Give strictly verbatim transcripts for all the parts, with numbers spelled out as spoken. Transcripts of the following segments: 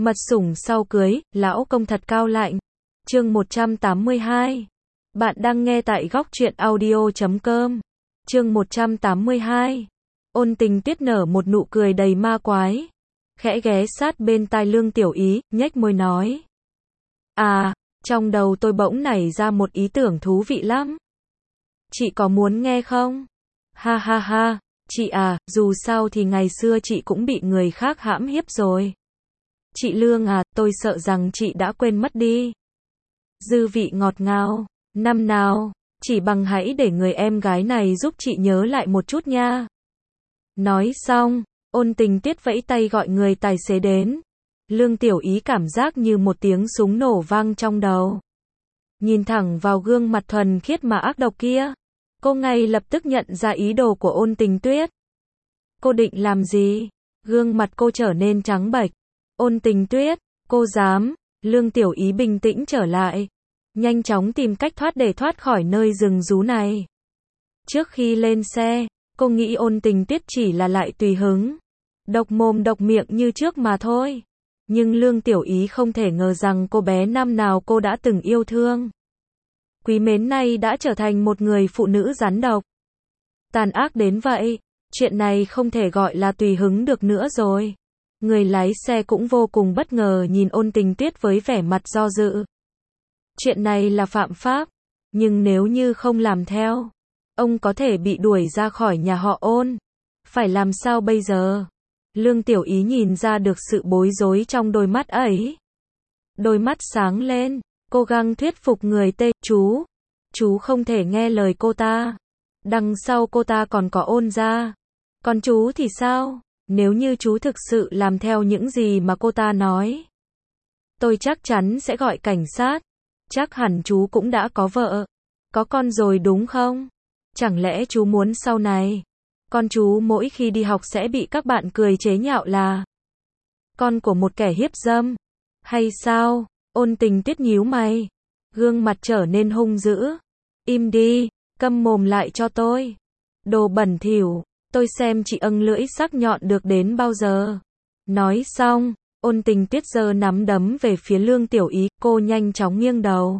Mật sủng sau cưới, lão công thật cao lạnh. Chương một trăm tám mươi hai. Bạn đang nghe tại góc truyện audio chấm com. Chương một trăm tám mươi hai. Ôn Tình Tuyết nở một nụ cười đầy ma quái. Khẽ ghé sát bên tai Lương Tiểu Ý, nhếch môi nói. À, trong đầu tôi bỗng nảy ra một ý tưởng thú vị lắm. Chị có muốn nghe không? Ha ha ha, chị à, dù sao thì ngày xưa chị cũng bị người khác hãm hiếp rồi. Chị Lương à, tôi sợ rằng chị đã quên mất đi. Dư vị ngọt ngào, năm nào, chỉ bằng hãy để người em gái này giúp chị nhớ lại một chút nha. Nói xong, Ôn Tình Tuyết vẫy tay gọi người tài xế đến. Lương Tiểu Ý cảm giác như một tiếng súng nổ vang trong đầu. Nhìn thẳng vào gương mặt thuần khiết mà ác độc kia, cô ngay lập tức nhận ra ý đồ của Ôn Tình Tuyết. Cô định làm gì? Gương mặt cô trở nên trắng bệch. Ôn Tình Tuyết, cô dám? Lương Tiểu Ý bình tĩnh trở lại, nhanh chóng tìm cách thoát để thoát khỏi nơi rừng rú này. Trước khi lên xe, cô nghĩ Ôn Tình Tuyết chỉ là lại tùy hứng, độc mồm độc miệng như trước mà thôi. Nhưng Lương Tiểu Ý không thể ngờ rằng cô bé năm nào cô đã từng yêu thương, quý mến nay đã trở thành một người phụ nữ rắn độc. Tàn ác đến vậy, chuyện này không thể gọi là tùy hứng được nữa rồi. Người lái xe cũng vô cùng bất ngờ nhìn Ôn Tình Tuyết với vẻ mặt do dự. Chuyện này là phạm pháp, nhưng nếu như không làm theo, ông có thể bị đuổi ra khỏi nhà họ Ôn. Phải làm sao bây giờ? Lương Tiểu Ý nhìn ra được sự bối rối trong đôi mắt ấy. Đôi mắt sáng lên, cố gắng thuyết phục người tê, chú. Chú không thể nghe lời cô ta. Đằng sau cô ta còn có Ôn gia. Còn chú thì sao? Nếu như chú thực sự làm theo những gì mà cô ta nói, tôi chắc chắn sẽ gọi cảnh sát. Chắc hẳn chú cũng đã có vợ, có con rồi đúng không? Chẳng lẽ chú muốn sau này, con chú mỗi khi đi học sẽ bị các bạn cười chế nhạo là con của một kẻ hiếp dâm? Hay sao? Ôn Tình Tuyết nhíu mày, gương mặt trở nên hung dữ. Im đi, câm mồm lại cho tôi. Đồ bẩn thỉu. Tôi xem chị âng lưỡi sắc nhọn được đến bao giờ. Nói xong, Ôn Tình Tuyết giơ nắm đấm về phía Lương Tiểu Ý, cô nhanh chóng nghiêng đầu,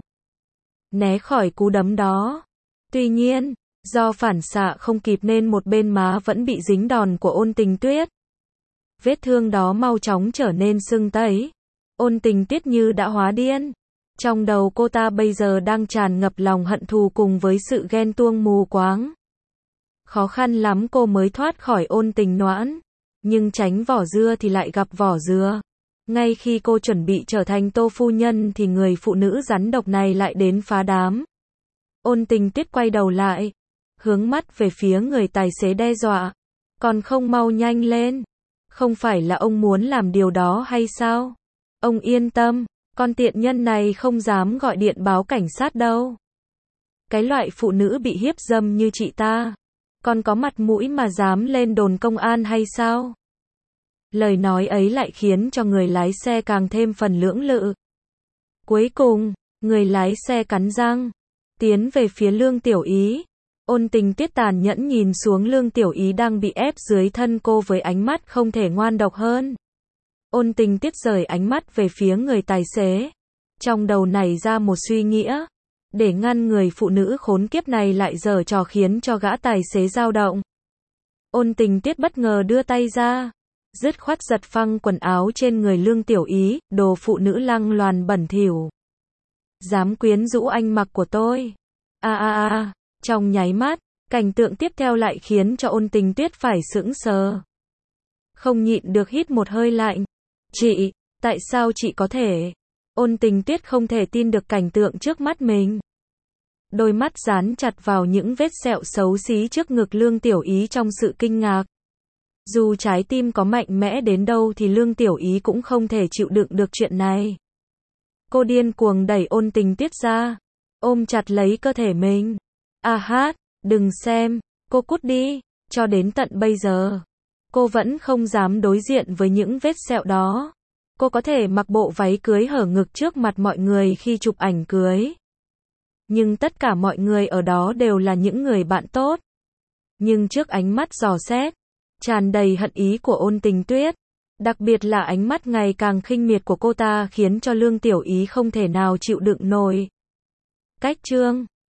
né khỏi cú đấm đó. Tuy nhiên, do phản xạ không kịp nên một bên má vẫn bị dính đòn của Ôn Tình Tuyết. Vết thương đó mau chóng trở nên sưng tấy. Ôn Tình Tuyết như đã hóa điên. Trong đầu cô ta bây giờ đang tràn ngập lòng hận thù cùng với sự ghen tuông mù quáng. Khó khăn lắm cô mới thoát khỏi Ôn Tình Noãn, nhưng tránh vỏ dưa thì lại gặp vỏ dừa. Ngay khi cô chuẩn bị trở thành Tô phu nhân thì người phụ nữ rắn độc này lại đến phá đám. Ôn Tình Tuyết quay đầu lại, hướng mắt về phía người tài xế đe dọa. Còn không mau nhanh lên, không phải là ông muốn làm điều đó hay sao? Ông yên tâm, con tiện nhân này không dám gọi điện báo cảnh sát đâu. Cái loại phụ nữ bị hiếp dâm như chị ta, còn có mặt mũi mà dám lên đồn công an hay sao? Lời nói ấy lại khiến cho người lái xe càng thêm phần lưỡng lự. Cuối cùng, người lái xe cắn răng, tiến về phía Lương Tiểu Ý. Ôn Tình Tuyết tàn nhẫn nhìn xuống Lương Tiểu Ý đang bị ép dưới thân cô với ánh mắt không thể ngoan độc hơn. Ôn Tình Tuyết rời ánh mắt về phía người tài xế. Trong đầu nảy ra một suy nghĩa, để ngăn người phụ nữ khốn kiếp này lại giở trò khiến cho gã tài xế dao động. Ôn Tình Tuyết bất ngờ đưa tay ra, dứt khoát giật phăng quần áo trên người Lương Tiểu Ý, đồ phụ nữ lăng loàn bẩn thỉu. Dám quyến rũ anh mặc của tôi. A a a, trong nháy mắt, cảnh tượng tiếp theo lại khiến cho Ôn Tình Tuyết phải sững sờ. Không nhịn được hít một hơi lạnh. Chị, tại sao chị có thể? Ôn Tình Tuyết không thể tin được cảnh tượng trước mắt mình. Đôi mắt dán chặt vào những vết sẹo xấu xí trước ngực Lương Tiểu Ý trong sự kinh ngạc. Dù trái tim có mạnh mẽ đến đâu thì Lương Tiểu Ý cũng không thể chịu đựng được chuyện này. Cô điên cuồng đẩy Ôn Tình Tuyết ra, ôm chặt lấy cơ thể mình. A hát, đừng xem, cô cút đi. Cho đến tận bây giờ, cô vẫn không dám đối diện với những vết sẹo đó. Cô có thể mặc bộ váy cưới hở ngực trước mặt mọi người khi chụp ảnh cưới. Nhưng tất cả mọi người ở đó đều là những người bạn tốt. Nhưng trước ánh mắt dò xét, tràn đầy hận ý của Ôn Tình Tuyết, Đặc biệt là ánh mắt ngày càng khinh miệt của cô ta khiến cho Lương Tiểu Ý không thể nào chịu đựng nổi. Cách chương